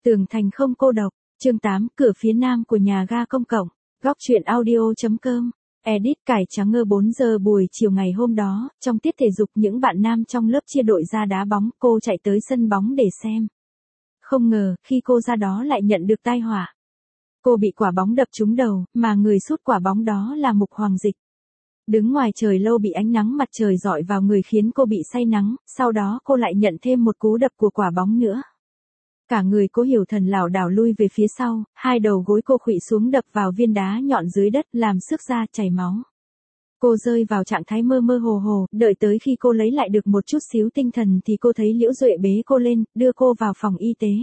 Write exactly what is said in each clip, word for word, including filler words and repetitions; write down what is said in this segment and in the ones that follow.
Tường thành không cô độc, chương tám, cửa phía nam của nhà ga công cộng, góc truyện audio.com, edit cải trắng ngơ bốn giờ buổi chiều ngày hôm đó, trong tiết thể dục những bạn nam trong lớp chia đội ra đá bóng, cô chạy tới sân bóng để xem. Không ngờ, khi cô ra đó lại nhận được tai họa. Cô bị quả bóng đập trúng đầu, mà người sút quả bóng đó là Mục Hoàng Dịch. Đứng ngoài trời lâu bị ánh nắng mặt trời rọi vào người khiến cô bị say nắng, sau đó cô lại nhận thêm một cú đập của quả bóng nữa. Cả người Cố Hiểu Thần lảo đảo lui về phía sau, hai đầu gối cô khuỵu xuống đập vào viên đá nhọn dưới đất làm xước da chảy máu. Cô rơi vào trạng thái mơ mơ hồ hồ, đợi tới khi cô lấy lại được một chút xíu tinh thần thì cô thấy Liễu Duệ bế cô lên, đưa cô vào phòng y tế.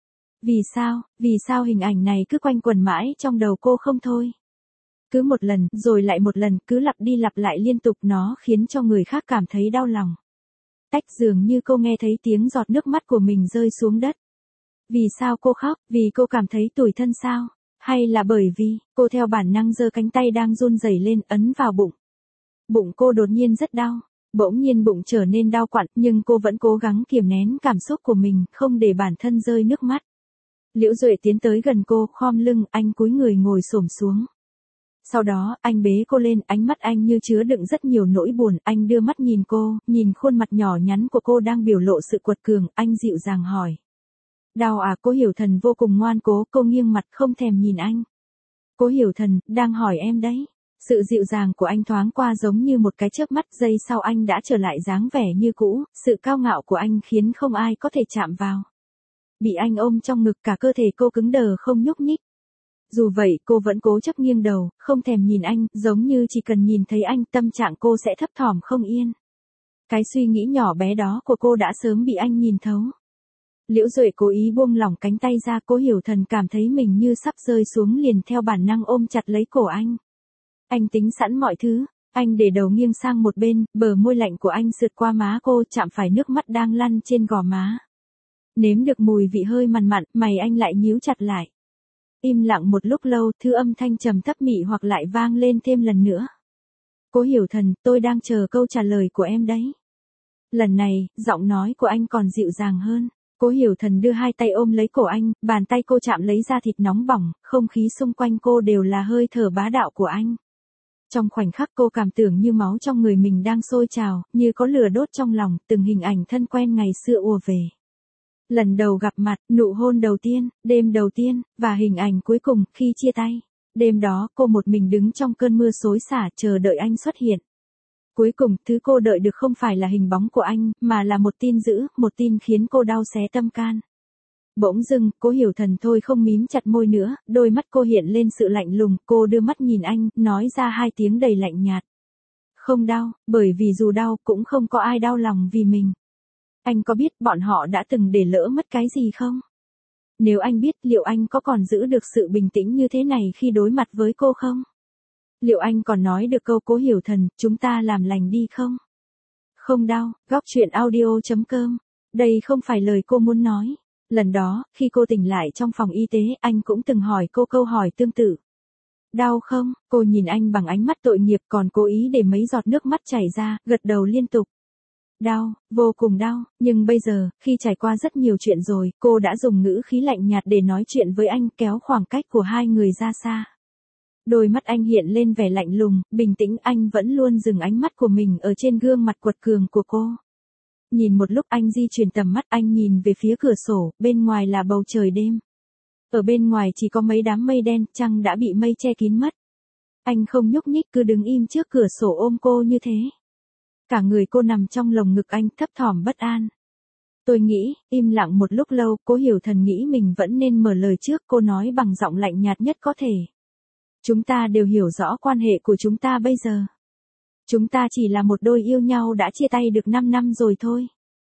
Vì sao, vì sao hình ảnh này cứ quanh quẩn mãi trong đầu cô không thôi? Cứ một lần, rồi lại một lần, cứ lặp đi lặp lại liên tục, nó khiến cho người khác cảm thấy đau lòng. Tách dường như cô nghe thấy tiếng giọt nước mắt của mình rơi xuống đất. Vì sao cô khóc, vì cô cảm thấy tủi thân sao? Hay là bởi vì, cô theo bản năng giơ cánh tay đang run rẩy lên, ấn vào bụng. Bụng cô đột nhiên rất đau, bỗng nhiên bụng trở nên đau quặn, nhưng cô vẫn cố gắng kiềm nén cảm xúc của mình, không để bản thân rơi nước mắt. Liễu Duệ tiến tới gần cô, khom lưng, anh cúi người ngồi xổm xuống. Sau đó, anh bế cô lên, ánh mắt anh như chứa đựng rất nhiều nỗi buồn, anh đưa mắt nhìn cô, nhìn khuôn mặt nhỏ nhắn của cô đang biểu lộ sự quật cường, anh dịu dàng hỏi. Đau à? Cố Hiểu Thần vô cùng ngoan cố, cô nghiêng mặt không thèm nhìn anh. Cố Hiểu Thần, đang hỏi em đấy. Sự dịu dàng của anh thoáng qua giống như một cái chớp mắt, giây sau anh đã trở lại dáng vẻ như cũ, sự cao ngạo của anh khiến không ai có thể chạm vào. Bị anh ôm trong ngực, cả cơ thể cô cứng đờ không nhúc nhích. Dù vậy cô vẫn cố chấp nghiêng đầu, không thèm nhìn anh, giống như chỉ cần nhìn thấy anh tâm trạng cô sẽ thấp thỏm không yên. Cái suy nghĩ nhỏ bé đó của cô đã sớm bị anh nhìn thấu. Liễu Duệ cố ý buông lỏng cánh tay ra, Cố Hiểu Thần cảm thấy mình như sắp rơi xuống liền theo bản năng ôm chặt lấy cổ anh. Anh tính sẵn mọi thứ, anh để đầu nghiêng sang một bên, bờ môi lạnh của anh sượt qua má cô, chạm phải nước mắt đang lăn trên gò má. Nếm được mùi vị hơi mặn mặn, mày anh lại nhíu chặt lại. Im lặng một lúc lâu, thứ âm thanh trầm thấp mị hoặc lại vang lên thêm lần nữa. Cố Hiểu Thần, tôi đang chờ câu trả lời của em đấy. Lần này, giọng nói của anh còn dịu dàng hơn. Cố Hiểu Thần đưa hai tay ôm lấy cổ anh, bàn tay cô chạm lấy da thịt nóng bỏng, không khí xung quanh cô đều là hơi thở bá đạo của anh. Trong khoảnh khắc cô cảm tưởng như máu trong người mình đang sôi trào, như có lửa đốt trong lòng, từng hình ảnh thân quen ngày xưa ùa về. Lần đầu gặp mặt, nụ hôn đầu tiên, đêm đầu tiên, và hình ảnh cuối cùng khi chia tay. Đêm đó cô một mình đứng trong cơn mưa xối xả chờ đợi anh xuất hiện. Cuối cùng, thứ cô đợi được không phải là hình bóng của anh, mà là một tin dữ, một tin khiến cô đau xé tâm can. Bỗng dưng, Cố Hiểu Thần thôi không mím chặt môi nữa, đôi mắt cô hiện lên sự lạnh lùng, cô đưa mắt nhìn anh, nói ra hai tiếng đầy lạnh nhạt. Không đau, bởi vì dù đau, cũng không có ai đau lòng vì mình. Anh có biết bọn họ đã từng để lỡ mất cái gì không? Nếu anh biết, liệu anh có còn giữ được sự bình tĩnh như thế này khi đối mặt với cô không? Liệu anh còn nói được câu Cố Hiểu Thần, chúng ta làm lành đi không? Không đau, góc truyện audio.com. Đây không phải lời cô muốn nói. Lần đó, khi cô tỉnh lại trong phòng y tế, anh cũng từng hỏi cô câu hỏi tương tự. Đau không? Cô nhìn anh bằng ánh mắt tội nghiệp, còn cố ý để mấy giọt nước mắt chảy ra, gật đầu liên tục. Đau, vô cùng đau, nhưng bây giờ, khi trải qua rất nhiều chuyện rồi, cô đã dùng ngữ khí lạnh nhạt để nói chuyện với anh, kéo khoảng cách của hai người ra xa. Đôi mắt anh hiện lên vẻ lạnh lùng, bình tĩnh, anh vẫn luôn dừng ánh mắt của mình ở trên gương mặt quật cường của cô. Nhìn một lúc anh di chuyển tầm mắt, anh nhìn về phía cửa sổ, bên ngoài là bầu trời đêm. Ở bên ngoài chỉ có mấy đám mây đen, trăng đã bị mây che kín mất. Anh không nhúc nhích, cứ đứng im trước cửa sổ ôm cô như thế. Cả người cô nằm trong lồng ngực anh, thấp thỏm bất an. Tôi nghĩ, im lặng một lúc lâu, Cố Hiểu Thần nghĩ mình vẫn nên mở lời trước, cô nói bằng giọng lạnh nhạt nhất có thể. Chúng ta đều hiểu rõ quan hệ của chúng ta bây giờ. Chúng ta chỉ là một đôi yêu nhau đã chia tay được năm năm rồi thôi.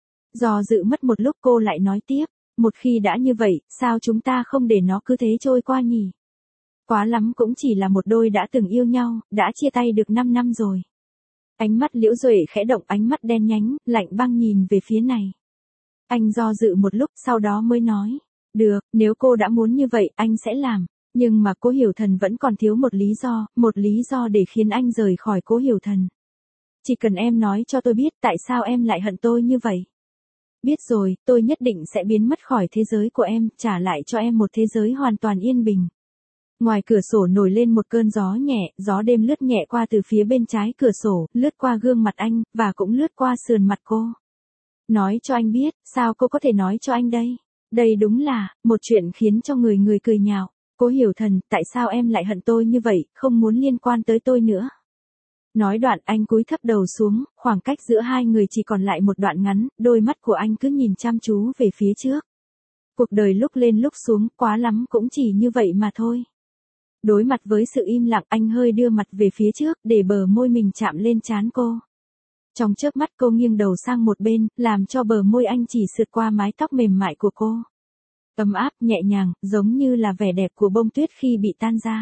Do dự mất một lúc cô lại nói tiếp, một khi đã như vậy, sao chúng ta không để nó cứ thế trôi qua nhỉ? Quá lắm cũng chỉ là một đôi đã từng yêu nhau, đã chia tay được năm năm rồi. Ánh mắt Liễu Duệ khẽ động, ánh mắt đen nhánh, lạnh băng nhìn về phía này. Anh do dự một lúc, sau đó mới nói, được, nếu cô đã muốn như vậy, anh sẽ làm. Nhưng mà Cố Hiểu Thần vẫn còn thiếu một lý do, một lý do để khiến anh rời khỏi Cố Hiểu Thần. Chỉ cần em nói cho tôi biết tại sao em lại hận tôi như vậy. Biết rồi, tôi nhất định sẽ biến mất khỏi thế giới của em, trả lại cho em một thế giới hoàn toàn yên bình. Ngoài cửa sổ nổi lên một cơn gió nhẹ, gió đêm lướt nhẹ qua từ phía bên trái cửa sổ, lướt qua gương mặt anh, và cũng lướt qua sườn mặt cô. Nói cho anh biết, sao cô có thể nói cho anh đây? Đây đúng là, một chuyện khiến cho người người cười nhạo. Cố Hiểu Thần, tại sao em lại hận tôi như vậy, không muốn liên quan tới tôi nữa? Nói đoạn anh cúi thấp đầu xuống, khoảng cách giữa hai người chỉ còn lại một đoạn ngắn, đôi mắt của anh cứ nhìn chăm chú về phía trước. Cuộc đời lúc lên lúc xuống, quá lắm cũng chỉ như vậy mà thôi. Đối mặt với sự im lặng, anh hơi đưa mặt về phía trước, để bờ môi mình chạm lên trán cô. Trong chớp mắt cô nghiêng đầu sang một bên, làm cho bờ môi anh chỉ sượt qua mái tóc mềm mại của cô. Ấm áp, nhẹ nhàng, giống như là vẻ đẹp của bông tuyết khi bị tan ra.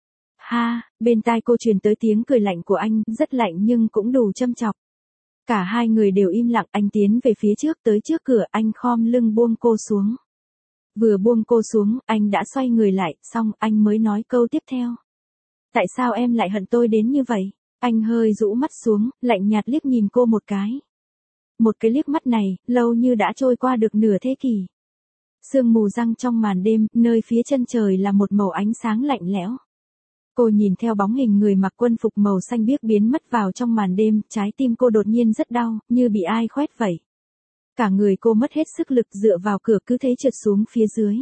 Ha, bên tai cô truyền tới tiếng cười lạnh của anh, rất lạnh nhưng cũng đủ châm chọc. Cả hai người đều im lặng, anh tiến về phía trước tới trước cửa, anh khom lưng buông cô xuống. Vừa buông cô xuống, anh đã xoay người lại, xong anh mới nói câu tiếp theo. Tại sao em lại hận tôi đến như vậy? Anh hơi rũ mắt xuống, lạnh nhạt liếc nhìn cô một cái. Một cái liếc mắt này, lâu như đã trôi qua được nửa thế kỷ. Sương mù giăng trong màn đêm, nơi phía chân trời là một màu ánh sáng lạnh lẽo. Cô nhìn theo bóng hình người mặc quân phục màu xanh biếc biến mất vào trong màn đêm, trái tim cô đột nhiên rất đau, như bị ai khoét vậy. Cả người cô mất hết sức lực dựa vào cửa cứ thế trượt xuống phía dưới.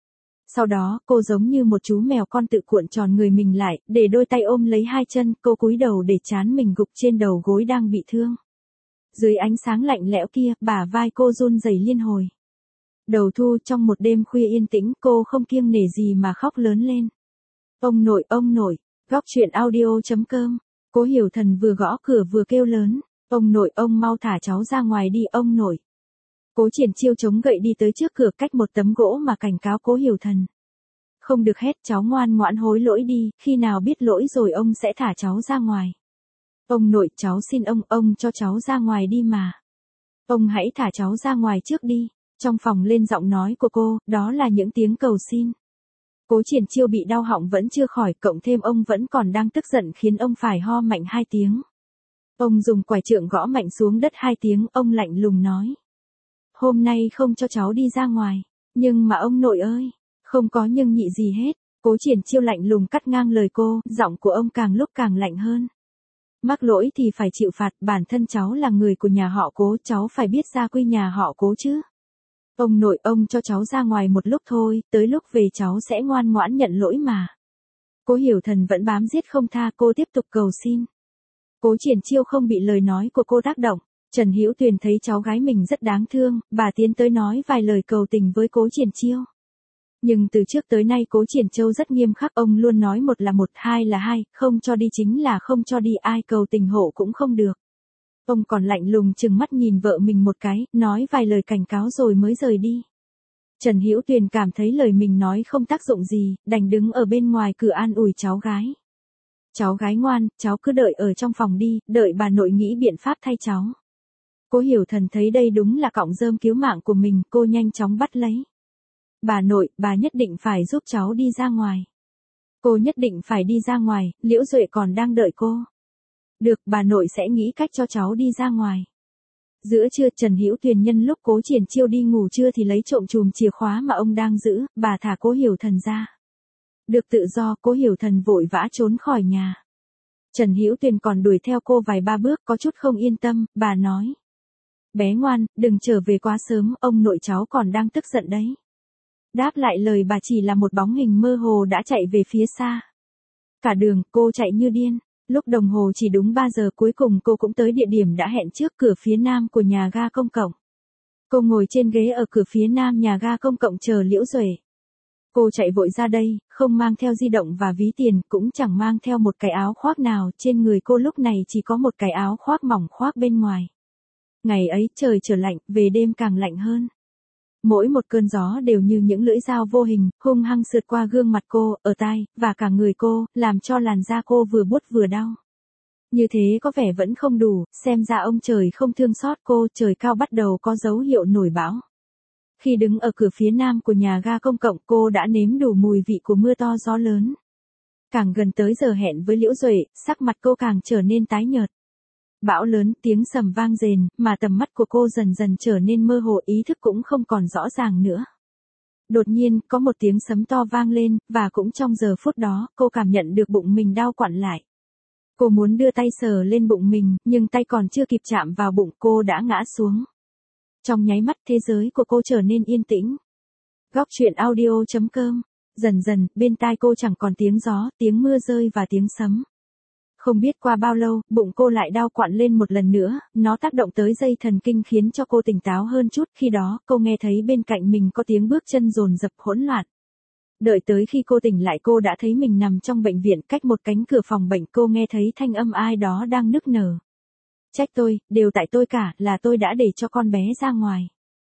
Sau đó, cô giống như một chú mèo con tự cuộn tròn người mình lại, để đôi tay ôm lấy hai chân, cô cúi đầu để trán mình gục trên đầu gối đang bị thương. Dưới ánh sáng lạnh lẽo kia, bả vai cô run rẩy liên hồi. Đầu thu trong một đêm khuya yên tĩnh, cô không kiêng nể gì mà khóc lớn lên. Ông nội, ông nội, góc truyện audio chấm com. Cố Hiểu Thần vừa gõ cửa vừa kêu lớn. Ông nội, ông mau thả cháu ra ngoài đi, ông nội. Cố Triển Chiêu chống gậy đi tới trước cửa cách một tấm gỗ mà cảnh cáo Cố Hiểu Thần. Không được hét, cháu ngoan ngoãn hối lỗi đi, khi nào biết lỗi rồi ông sẽ thả cháu ra ngoài. Ông nội, cháu xin ông, ông cho cháu ra ngoài đi mà. Ông hãy thả cháu ra ngoài trước đi. Trong phòng lên giọng nói của cô, đó là những tiếng cầu xin. Cố Triển Chiêu bị đau họng vẫn chưa khỏi, cộng thêm ông vẫn còn đang tức giận khiến ông phải ho mạnh hai tiếng. Ông dùng quải trượng gõ mạnh xuống đất hai tiếng, ông lạnh lùng nói. Hôm nay không cho cháu đi ra ngoài. Nhưng mà ông nội ơi, không có nhưng nhị gì hết. Cố Triển Chiêu lạnh lùng cắt ngang lời cô, giọng của ông càng lúc càng lạnh hơn. Mắc lỗi thì phải chịu phạt, bản thân cháu là người của nhà họ Cố, cháu phải biết gia quy nhà họ Cố chứ. Ông nội, ông cho cháu ra ngoài một lúc thôi, tới lúc về cháu sẽ ngoan ngoãn nhận lỗi mà. Cố Hiểu Thần vẫn bám giết không tha, cô tiếp tục cầu xin. Cố Triển Chiêu không bị lời nói của cô tác động. Trần Hữu Tuyền thấy cháu gái mình rất đáng thương, bà tiến tới nói vài lời cầu tình với Cố Triển Chiêu. Nhưng từ trước tới nay Cố Triển Chiêu rất nghiêm khắc, ông luôn nói một là một, hai là hai, không cho đi chính là không cho đi, ai cầu tình hộ cũng không được. Ông còn lạnh lùng trừng mắt nhìn vợ mình một cái, nói vài lời cảnh cáo rồi mới rời đi. Trần Hữu Tuyền cảm thấy lời mình nói không tác dụng gì, đành đứng ở bên ngoài cửa an ủi cháu gái. Cháu gái ngoan, cháu cứ đợi ở trong phòng đi, đợi bà nội nghĩ biện pháp thay cháu. Cố Hiểu Thần thấy đây đúng là cọng rơm cứu mạng của mình, cô nhanh chóng bắt lấy. Bà nội, bà nhất định phải giúp cháu đi ra ngoài. Cô nhất định phải đi ra ngoài, Liễu Duệ còn đang đợi cô. Được, bà nội sẽ nghĩ cách cho cháu đi ra ngoài. Giữa trưa, Trần Hữu Tuyền nhân lúc Cố Triển Chiêu đi ngủ trưa thì lấy trộm chùm chìa khóa mà ông đang giữ, bà thả Cố Hiểu Thần ra. Được tự do, Cố Hiểu Thần vội vã trốn khỏi nhà. Trần Hữu Tuyền còn đuổi theo cô vài ba bước, có chút không yên tâm, bà nói. Bé ngoan, đừng trở về quá sớm, ông nội cháu còn đang tức giận đấy. Đáp lại lời bà chỉ là một bóng hình mơ hồ đã chạy về phía xa. Cả đường, cô chạy như điên. Lúc đồng hồ chỉ đúng ba giờ, cuối cùng cô cũng tới địa điểm đã hẹn trước, cửa phía nam của nhà ga công cộng. Cô ngồi trên ghế ở cửa phía nam nhà ga công cộng chờ Liễu Duệ. Cô chạy vội ra đây, không mang theo di động và ví tiền, cũng chẳng mang theo một cái áo khoác nào, trên người cô lúc này chỉ có một cái áo khoác mỏng khoác bên ngoài. Ngày ấy trời trở lạnh, về đêm càng lạnh hơn. Mỗi một cơn gió đều như những lưỡi dao vô hình, hung hăng sượt qua gương mặt cô, ở tai, và cả người cô, làm cho làn da cô vừa buốt vừa đau. Như thế có vẻ vẫn không đủ, xem ra ông trời không thương xót cô, trời cao bắt đầu có dấu hiệu nổi bão. Khi đứng ở cửa phía nam của nhà ga công cộng, cô đã nếm đủ mùi vị của mưa to gió lớn. Càng gần tới giờ hẹn với Liễu Duệ, sắc mặt cô càng trở nên tái nhợt. Bão lớn, tiếng sầm vang rền, mà tầm mắt của cô dần dần trở nên mơ hồ, ý thức cũng không còn rõ ràng nữa. Đột nhiên, có một tiếng sấm to vang lên, và cũng trong giờ phút đó, cô cảm nhận được bụng mình đau quặn lại. Cô muốn đưa tay sờ lên bụng mình, nhưng tay còn chưa kịp chạm vào bụng cô đã ngã xuống. Trong nháy mắt thế giới của cô trở nên yên tĩnh. Góc truyện audio chấm com. Dần dần, bên tai cô chẳng còn tiếng gió, tiếng mưa rơi và tiếng sấm. Không biết qua bao lâu, bụng cô lại đau quặn lên một lần nữa, nó tác động tới dây thần kinh khiến cho cô tỉnh táo hơn chút. Khi đó, cô nghe thấy bên cạnh mình có tiếng bước chân dồn dập hỗn loạn. Đợi tới khi cô tỉnh lại cô đã thấy mình nằm trong bệnh viện, cách một cánh cửa phòng bệnh. Cô nghe thấy thanh âm ai đó đang nức nở. Trách tôi, đều tại tôi cả, là tôi đã để cho con bé ra ngoài.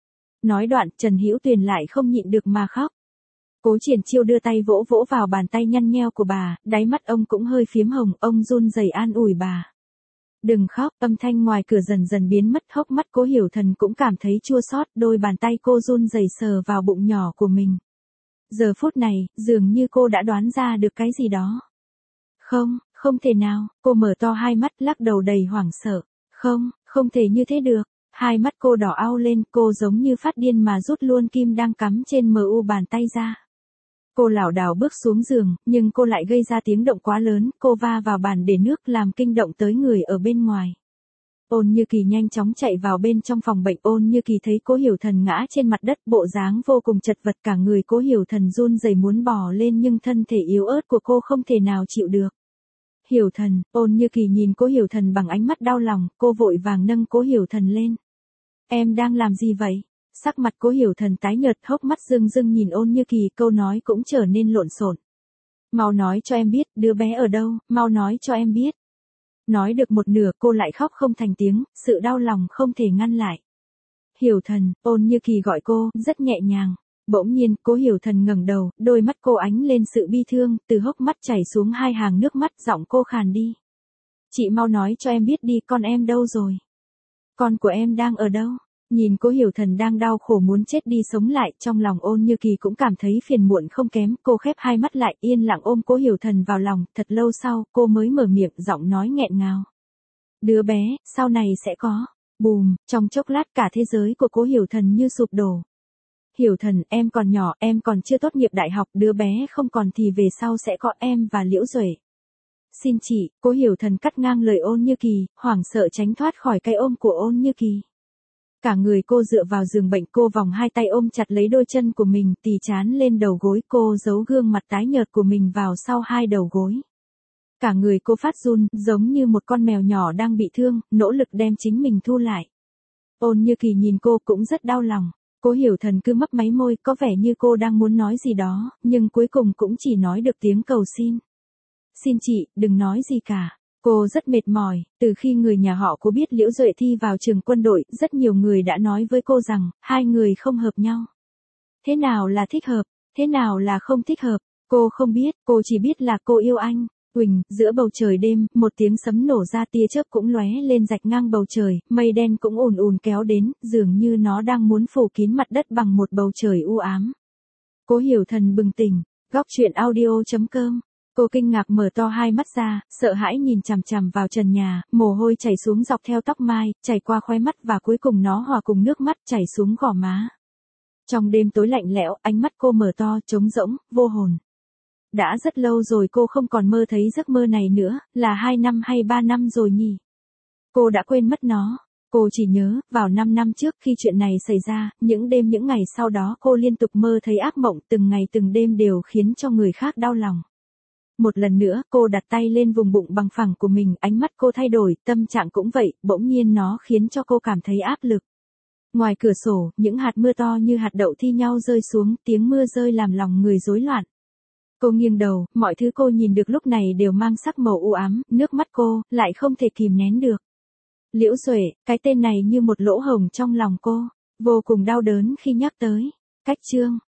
Nói đoạn, Trần Hữu Tuyền lại không nhịn được mà khóc. Cố Triển Chiêu đưa tay vỗ vỗ vào bàn tay nhăn nheo của bà, đáy mắt ông cũng hơi phiếm hồng, ông run rẩy an ủi bà. Đừng khóc, âm thanh ngoài cửa dần dần biến mất, hốc mắt Cố Hiểu Thần cũng cảm thấy chua xót, đôi bàn tay cô run rẩy sờ vào bụng nhỏ của mình. Giờ phút này, dường như cô đã đoán ra được cái gì đó. Không, không thể nào, cô mở to hai mắt lắc đầu đầy hoảng sợ. Không, không thể như thế được. Hai mắt cô đỏ ao lên, cô giống như phát điên mà rút luôn kim đang cắm trên mờ u bàn tay ra. Cô lảo đảo bước xuống giường, nhưng cô lại gây ra tiếng động quá lớn, cô va vào bàn để nước làm kinh động tới người ở bên ngoài. Ôn Như Kỳ nhanh chóng chạy vào bên trong phòng bệnh. Ôn Như Kỳ thấy Cố Hiểu Thần ngã trên mặt đất, bộ dáng vô cùng chật vật, cả người Cố Hiểu Thần run rẩy muốn bò lên nhưng thân thể yếu ớt của cô không thể nào chịu được. Hiểu Thần, Ôn Như Kỳ nhìn Cố Hiểu Thần bằng ánh mắt đau lòng, cô vội vàng nâng Cố Hiểu Thần lên. Em đang làm gì vậy? Sắc mặt Cố Hiểu Thần tái nhợt, hốc mắt rưng rưng nhìn Ôn Như Kỳ, câu nói cũng trở nên lộn xộn. Mau nói cho em biết, đứa bé ở đâu, mau nói cho em biết. Nói được một nửa cô lại khóc không thành tiếng, sự đau lòng không thể ngăn lại. Hiểu Thần, Ôn Như Kỳ gọi cô, rất nhẹ nhàng. Bỗng nhiên, Cố Hiểu Thần ngẩng đầu, đôi mắt cô ánh lên sự bi thương, từ hốc mắt chảy xuống hai hàng nước mắt, giọng cô khàn đi. Chị mau nói cho em biết đi, con em đâu rồi? Con của em đang ở đâu? Nhìn Cố Hiểu Thần đang đau khổ muốn chết đi sống lại, trong lòng Ôn Như Kỳ cũng cảm thấy phiền muộn không kém, cô khép hai mắt lại, yên lặng ôm Cố Hiểu Thần vào lòng, thật lâu sau, cô mới mở miệng, giọng nói nghẹn ngào. Đứa bé, sau này sẽ có. Bùm, trong chốc lát cả thế giới của Cố Hiểu Thần như sụp đổ. Hiểu Thần, em còn nhỏ, em còn chưa tốt nghiệp đại học, đứa bé không còn thì về sau sẽ có em và Liễu Duệ. Xin chị, Cố Hiểu Thần cắt ngang lời Ôn Như Kỳ, hoảng sợ tránh thoát khỏi cái ôm của Ôn Như Kỳ. Cả người cô dựa vào giường bệnh, cô vòng hai tay ôm chặt lấy đôi chân của mình, tì trán lên đầu gối, cô giấu gương mặt tái nhợt của mình vào sau hai đầu gối. Cả người cô phát run, giống như một con mèo nhỏ đang bị thương, nỗ lực đem chính mình thu lại. Ôn Như Kỳ nhìn cô cũng rất đau lòng. Cố Hiểu Thần cứ mấp máy môi, có vẻ như cô đang muốn nói gì đó, nhưng cuối cùng cũng chỉ nói được tiếng cầu xin. Xin chị, đừng nói gì cả. Cô rất mệt mỏi, từ khi người nhà họ cô biết Liễu Duệ thi vào trường quân đội, rất nhiều người đã nói với cô rằng, hai người không hợp nhau. Thế nào là thích hợp, thế nào là không thích hợp, cô không biết, cô chỉ biết là cô yêu anh. Huỳnh, giữa bầu trời đêm, một tiếng sấm nổ ra, tia chớp cũng lóe lên rạch ngang bầu trời, mây đen cũng ùn ùn kéo đến, dường như nó đang muốn phủ kín mặt đất bằng một bầu trời u ám. Cố Hiểu Thần bừng tỉnh, góc truyện audio chấm com. Cô kinh ngạc mở to hai mắt ra, sợ hãi nhìn chằm chằm vào trần nhà, mồ hôi chảy xuống dọc theo tóc mai, chảy qua khóe mắt và cuối cùng nó hòa cùng nước mắt chảy xuống gò má. Trong đêm tối lạnh lẽo, ánh mắt cô mở to, trống rỗng, vô hồn. Đã rất lâu rồi cô không còn mơ thấy giấc mơ này nữa, là hai năm hay ba năm rồi nhỉ? Cô đã quên mất nó. Cô chỉ nhớ, vào năm năm trước khi chuyện này xảy ra, những đêm những ngày sau đó cô liên tục mơ thấy ác mộng, từng ngày từng đêm đều khiến cho người khác đau lòng. Một lần nữa, cô đặt tay lên vùng bụng bằng phẳng của mình, ánh mắt cô thay đổi, tâm trạng cũng vậy, bỗng nhiên nó khiến cho cô cảm thấy áp lực. Ngoài cửa sổ, những hạt mưa to như hạt đậu thi nhau rơi xuống, tiếng mưa rơi làm lòng người rối loạn. Cô nghiêng đầu, mọi thứ cô nhìn được lúc này đều mang sắc màu u ám, nước mắt cô, lại không thể kìm nén được. Liễu Duệ, cái tên này như một lỗ hổng trong lòng cô, vô cùng đau đớn khi nhắc tới. Cách chương